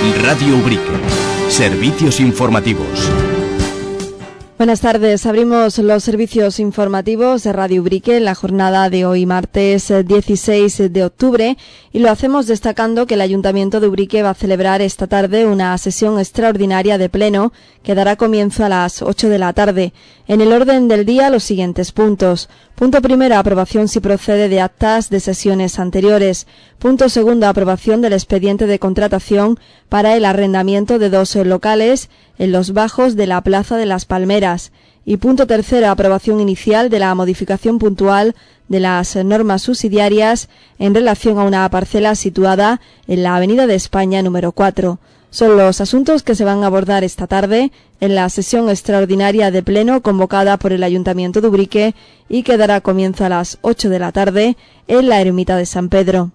Radio Ubrique. Servicios informativos. Buenas tardes. Abrimos los servicios informativos de Radio Ubrique en la jornada de hoy, martes 16 de octubre, y lo hacemos destacando que el Ayuntamiento de Ubrique va a celebrar esta tarde una sesión extraordinaria de pleno que dará comienzo a las 8 de la tarde. En el orden del día, los siguientes puntos. Punto primero, aprobación si procede de actas de sesiones anteriores. Punto segundo, aprobación del expediente de contratación para el arrendamiento de 2 locales en los bajos de la Plaza de las Palmeras. Y punto tercero, aprobación inicial de la modificación puntual de las normas subsidiarias en relación a una parcela situada en la Avenida de España número 4. Son los asuntos que se van a abordar esta tarde en la sesión extraordinaria de pleno convocada por el Ayuntamiento de Ubrique y que dará comienzo a las 8 de la tarde en la Ermita de San Pedro.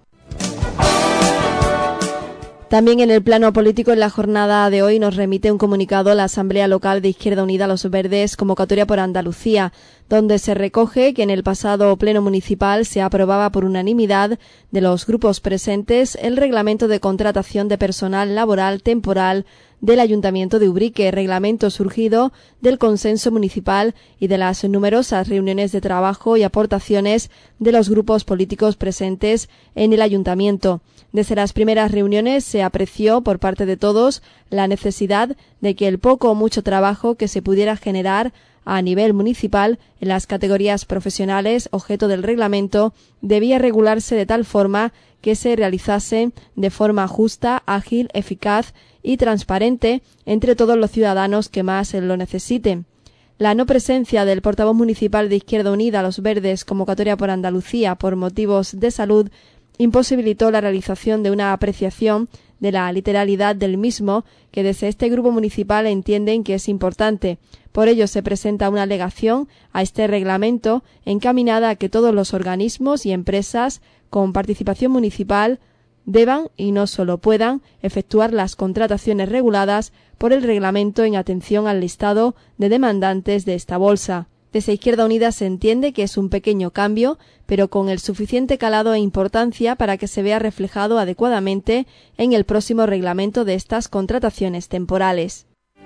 También en el plano político, en la jornada de hoy nos remite un comunicado la Asamblea Local de Izquierda Unida Los Verdes, convocatoria por Andalucía, donde se recoge que en el pasado pleno municipal se aprobaba por unanimidad de los grupos presentes el reglamento de contratación de personal laboral temporal del Ayuntamiento de Ubrique, reglamento surgido del consenso municipal y de las numerosas reuniones de trabajo y aportaciones de los grupos políticos presentes en el Ayuntamiento. Desde las primeras reuniones se apreció por parte de todos la necesidad de que el poco o mucho trabajo que se pudiera generar a nivel municipal en las categorías profesionales objeto del reglamento debía regularse de tal forma que se realizase de forma justa, ágil, eficaz y transparente entre todos los ciudadanos que más lo necesiten. La no presencia del portavoz municipal de Izquierda Unida Los Verdes, convocatoria por Andalucía por motivos de salud, imposibilitó la realización de una apreciación de la literalidad del mismo, que desde este grupo municipal entienden que es importante. Por ello se presenta una alegación a este reglamento encaminada a que todos los organismos y empresas con participación municipal deban, y no solo puedan, efectuar las contrataciones reguladas por el reglamento en atención al listado de demandantes de esta bolsa. Desde Izquierda Unida se entiende que es un pequeño cambio, pero con el suficiente calado e importancia para que se vea reflejado adecuadamente en el próximo reglamento de estas contrataciones temporales.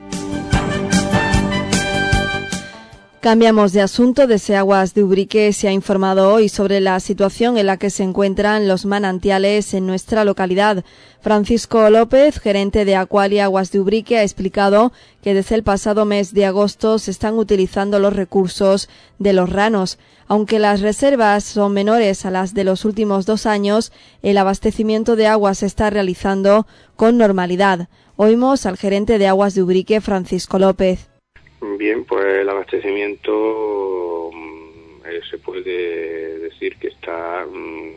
Cambiamos de asunto. Desde Aguas de Ubrique se ha informado hoy sobre la situación en la que se encuentran los manantiales en nuestra localidad. Francisco López, gerente de Aqualia Aguas de Ubrique, ha explicado que desde el pasado mes de agosto se están utilizando los recursos de los ranos. Aunque las reservas son menores a las de los últimos 2 años, el abastecimiento de agua se está realizando con normalidad. Oímos al gerente de Aguas de Ubrique, Francisco López. Bien, pues el abastecimiento se puede decir que está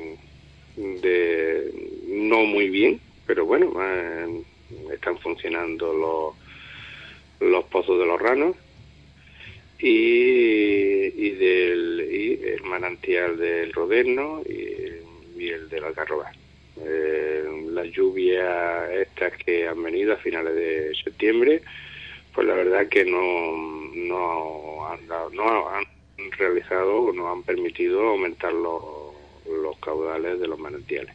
no muy bien, pero bueno, están funcionando los pozos de los ranos y el manantial del Roderno y el del Algarroba. Las lluvias estas que han venido a finales de septiembre, pues la verdad que no han realizado o no han permitido aumentar los caudales de los manantiales.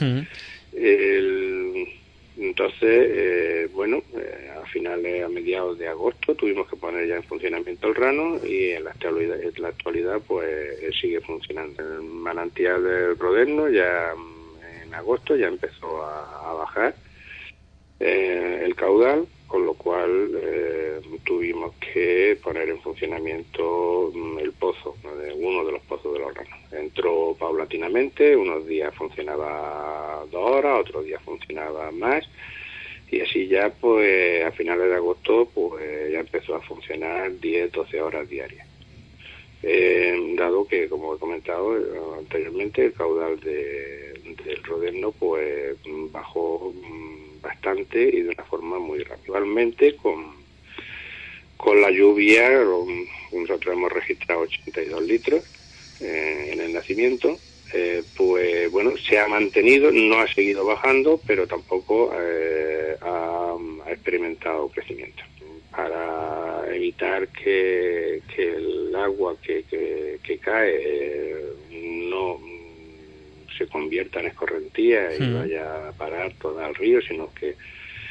Entonces, a mediados de agosto tuvimos que poner ya en funcionamiento el rano y en la actualidad pues sigue funcionando. El manantial del Roderno ya en agosto ya empezó a bajar el caudal, con lo cual tuvimos que poner en funcionamiento el pozo, uno de los pozos de los ranos. Entró paulatinamente, unos días funcionaba 2 horas, otros días funcionaba más, y así ya pues a finales de agosto pues ya empezó a funcionar 10-12 horas diarias. Dado que, como he comentado anteriormente, el caudal del Roderno pues bajó bastante y de una forma muy rápida. Igualmente con la lluvia, nosotros hemos registrado 82 litros en el nacimiento, pues bueno, se ha mantenido, no ha seguido bajando, pero tampoco ha experimentado crecimiento. Para evitar que el agua que cae no se convierta en escorrentía y vaya a parar todo al río, sino que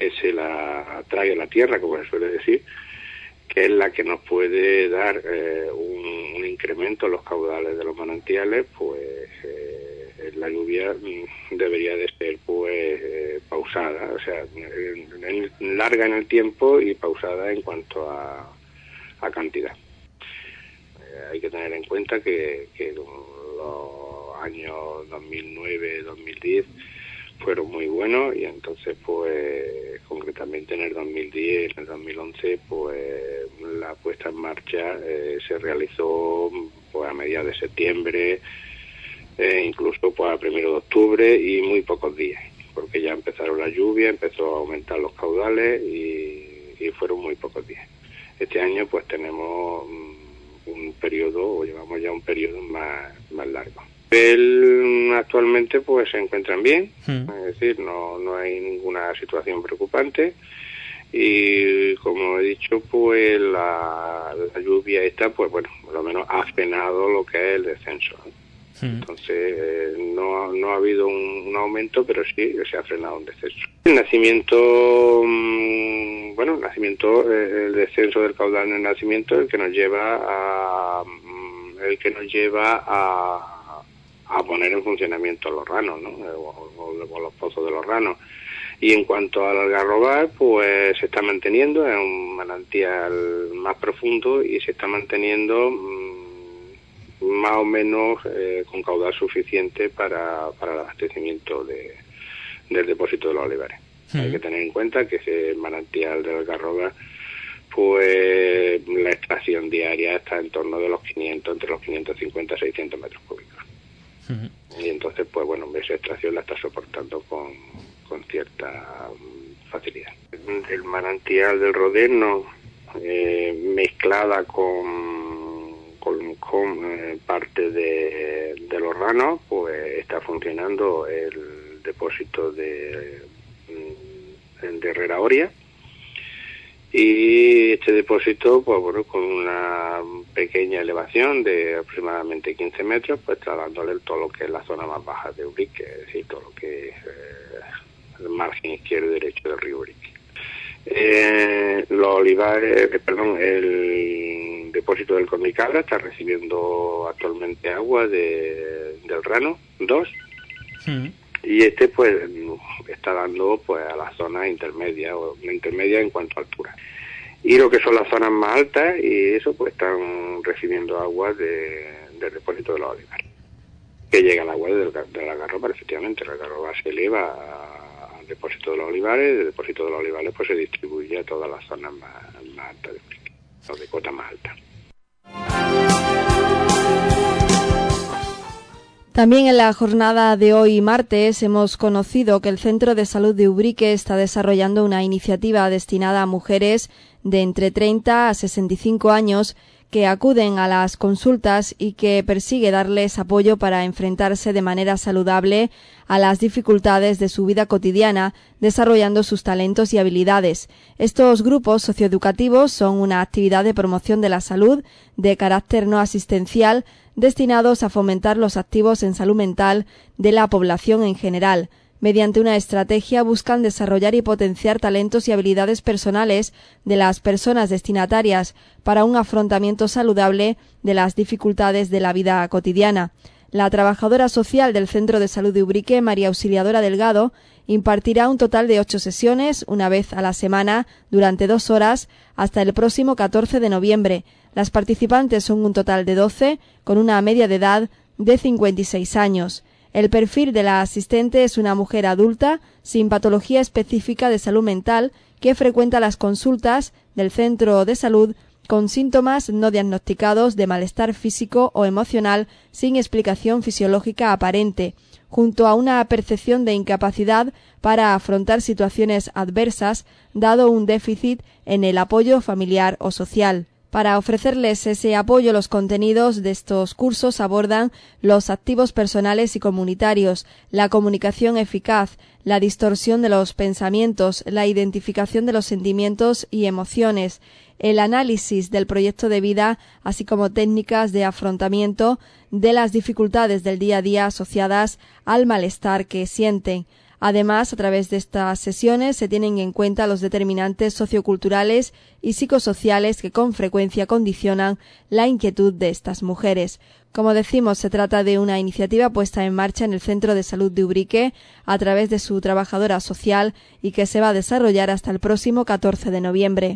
que se la trague a la tierra, como se suele decir, que es la que nos puede dar un incremento en los caudales de los manantiales, pues la lluvia debería de ser pues pausada, o sea, larga en el tiempo y pausada en cuanto a cantidad. Hay que tener en cuenta que los años 2009-2010 fueron muy buenos, y entonces pues concretamente en el 2010, en el 2011 pues la puesta en marcha se realizó pues a mediados de septiembre, incluso pues a 1 de octubre, y muy pocos días, porque ya empezaron las lluvias, empezó a aumentar los caudales y fueron muy pocos días. Este año pues tenemos un periodo, o llevamos ya un periodo más largo. Actualmente pues se encuentran bien, es decir, no hay ninguna situación preocupante, y como he dicho pues la lluvia esta pues bueno, por lo menos ha frenado lo que es el descenso. Entonces no ha habido un aumento, pero sí se ha frenado un descenso. El nacimiento, el descenso del caudal en el nacimiento, el que nos lleva a poner en funcionamiento los ranos, ¿no? O los pozos de los ranos. Y en cuanto al Algarrobal, pues se está manteniendo, es un manantial más profundo y se está manteniendo más o menos con caudal suficiente para el abastecimiento del depósito de los olivares. Hay que tener en cuenta que ese manantial del Algarroba, pues la extracción diaria está en torno de entre los 550 y 600 metros cúbicos. Y entonces, pues bueno, esa extracción la está soportando con cierta facilidad. El manantial del Roderno, mezclada con parte de los ranos, pues está funcionando el depósito de Herrera Oria, y este depósito, pues bueno, con una pequeña elevación de aproximadamente 15 metros, pues está dándole todo lo que es la zona más baja de Ubrique, es decir, todo lo que es el margen izquierdo y derecho del río Ubrique. Los olivares, el depósito del Cornicabra está recibiendo actualmente agua del Rano 2, y este pues está dando pues a la zona intermedia en cuanto a altura. Y lo que son las zonas más altas, y eso pues están recibiendo agua del depósito de los olivares. Que llega el agua del Algarroba, efectivamente, el Algarroba se eleva al depósito de los olivares, del depósito de los olivares pues se distribuye a todas las zonas más altas de Ubrique, o de cota más alta. También en la jornada de hoy, martes, hemos conocido que el Centro de Salud de Ubrique está desarrollando una iniciativa destinada a mujeres de entre 30 a 65 años que acuden a las consultas y que persigue darles apoyo para enfrentarse de manera saludable a las dificultades de su vida cotidiana, desarrollando sus talentos y habilidades. Estos grupos socioeducativos son una actividad de promoción de la salud de carácter no asistencial, destinados a fomentar los activos en salud mental de la población en general. Mediante una estrategia buscan desarrollar y potenciar talentos y habilidades personales de las personas destinatarias para un afrontamiento saludable de las dificultades de la vida cotidiana. La trabajadora social del Centro de Salud de Ubrique, María Auxiliadora Delgado, impartirá un total de 8 sesiones, una vez a la semana, durante 2 horas, hasta el próximo 14 de noviembre. Las participantes son un total de 12, con una media de edad de 56 años. El perfil de la asistente es una mujer adulta, sin patología específica de salud mental, que frecuenta las consultas del centro de salud con síntomas no diagnosticados de malestar físico o emocional sin explicación fisiológica aparente, junto a una percepción de incapacidad para afrontar situaciones adversas, dado un déficit en el apoyo familiar o social. Para ofrecerles ese apoyo, los contenidos de estos cursos abordan los activos personales y comunitarios, la comunicación eficaz, la distorsión de los pensamientos, la identificación de los sentimientos y emociones, el análisis del proyecto de vida, así como técnicas de afrontamiento de las dificultades del día a día asociadas al malestar que sienten. Además, a través de estas sesiones se tienen en cuenta los determinantes socioculturales y psicosociales que con frecuencia condicionan la inquietud de estas mujeres. Como decimos, se trata de una iniciativa puesta en marcha en el Centro de Salud de Ubrique a través de su trabajadora social y que se va a desarrollar hasta el próximo 14 de noviembre.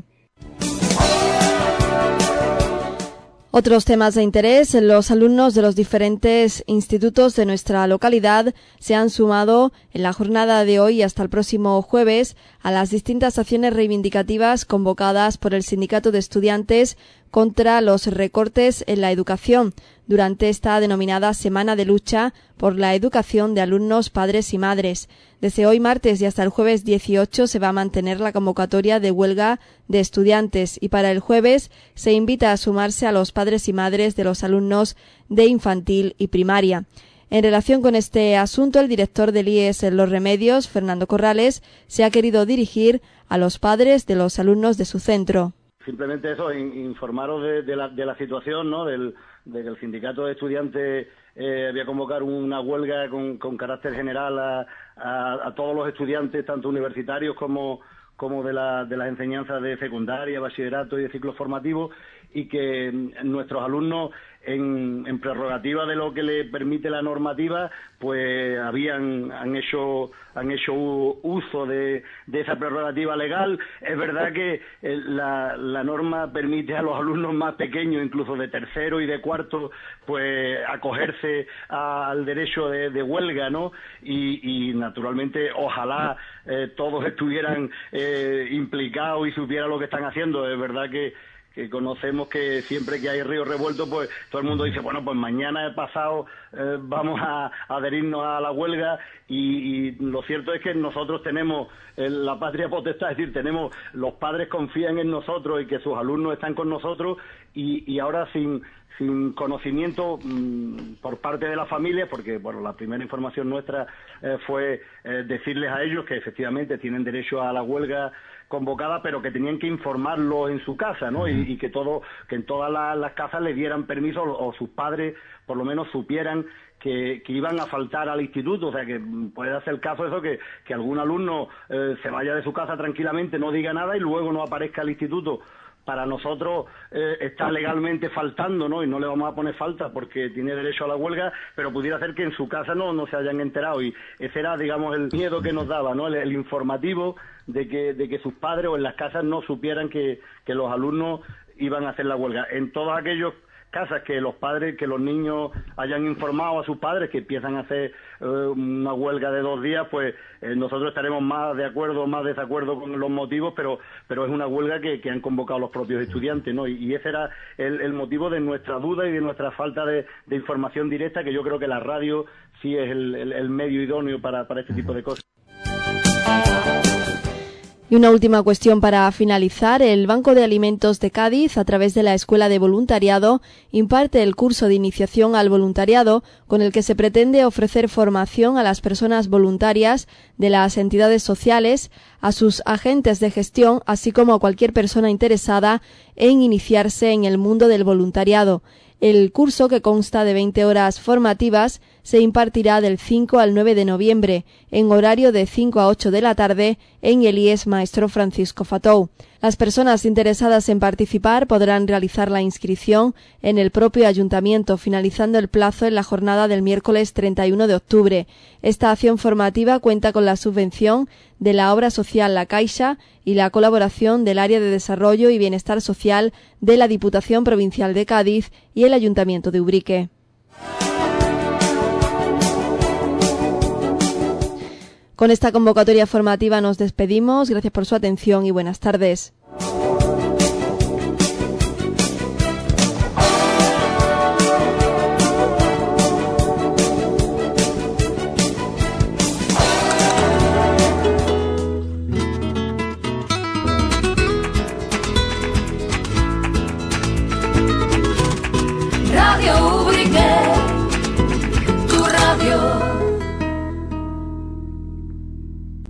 Otros temas de interés: los alumnos de los diferentes institutos de nuestra localidad se han sumado en la jornada de hoy hasta el próximo jueves a las distintas acciones reivindicativas convocadas por el Sindicato de Estudiantes contra los recortes en la educación durante esta denominada Semana de Lucha por la Educación de Alumnos, Padres y Madres. Desde hoy martes y hasta el jueves 18 se va a mantener la convocatoria de huelga de estudiantes y para el jueves se invita a sumarse a los padres y madres de los alumnos de infantil y primaria. En relación con este asunto, el director del IES en Los Remedios, Fernando Corrales, se ha querido dirigir a los padres de los alumnos de su centro. Simplemente eso, informaros de la situación, ¿no? De que el sindicato de estudiantes había convocado una huelga con carácter general a todos los estudiantes, tanto universitarios como de las enseñanzas de secundaria, bachillerato y de ciclos formativos, y que nuestros alumnos, en prerrogativa de lo que le permite la normativa, pues han hecho uso de esa prerrogativa legal. Es verdad que la norma permite a los alumnos más pequeños, incluso de tercero y de cuarto, pues acogerse al derecho de huelga, ¿no? Y naturalmente ojalá todos estuvieran implicados y supieran lo que están haciendo. Es verdad que conocemos que siempre que hay río revuelto, pues todo el mundo dice, bueno, pues mañana pasado vamos a adherirnos a la huelga, y lo cierto es que nosotros tenemos la patria potestad, es decir, los padres confían en nosotros y que sus alumnos están con nosotros, y ahora sin conocimiento por parte de la familia, porque bueno, la primera información nuestra fue decirles a ellos que efectivamente tienen derecho a la huelga convocada, pero que tenían que informarlo en su casa, ¿no? Y que en todas las casas le dieran permiso, o sus padres por lo menos supieran que iban a faltar al instituto. O sea, que puede hacer el caso eso, que algún alumno se vaya de su casa tranquilamente, no diga nada y luego no aparezca al instituto. Para nosotros está legalmente faltando, ¿no? Y no le vamos a poner falta porque tiene derecho a la huelga, pero pudiera ser que en su casa no se hayan enterado, y ese era, digamos, el miedo que nos daba, ¿no? El informativo de que sus padres o en las casas no supieran que los alumnos iban a hacer la huelga. En todos aquellos casas que los niños hayan informado a sus padres que empiezan a hacer una huelga de 2 días, pues nosotros estaremos más de acuerdo o más desacuerdo con los motivos, pero es una huelga que han convocado los propios estudiantes, ¿no? Y ese era el motivo de nuestra duda y de nuestra falta de información directa, que yo creo que la radio sí es el medio idóneo para este tipo de cosas. Y una última cuestión para finalizar: el Banco de Alimentos de Cádiz, a través de la Escuela de Voluntariado, imparte el curso de iniciación al voluntariado, con el que se pretende ofrecer formación a las personas voluntarias de las entidades sociales, a sus agentes de gestión, así como a cualquier persona interesada en iniciarse en el mundo del voluntariado. El curso, que consta de 20 horas formativas, se impartirá del 5 al 9 de noviembre, en horario de 5 a 8 de la tarde, en el IES Maestro Francisco Fatou. Las personas interesadas en participar podrán realizar la inscripción en el propio ayuntamiento, finalizando el plazo en la jornada del miércoles 31 de octubre. Esta acción formativa cuenta con la subvención de la obra social La Caixa y la colaboración del Área de Desarrollo y Bienestar Social de la Diputación Provincial de Cádiz y el Ayuntamiento de Ubrique. Con esta convocatoria formativa nos despedimos. Gracias por su atención y buenas tardes.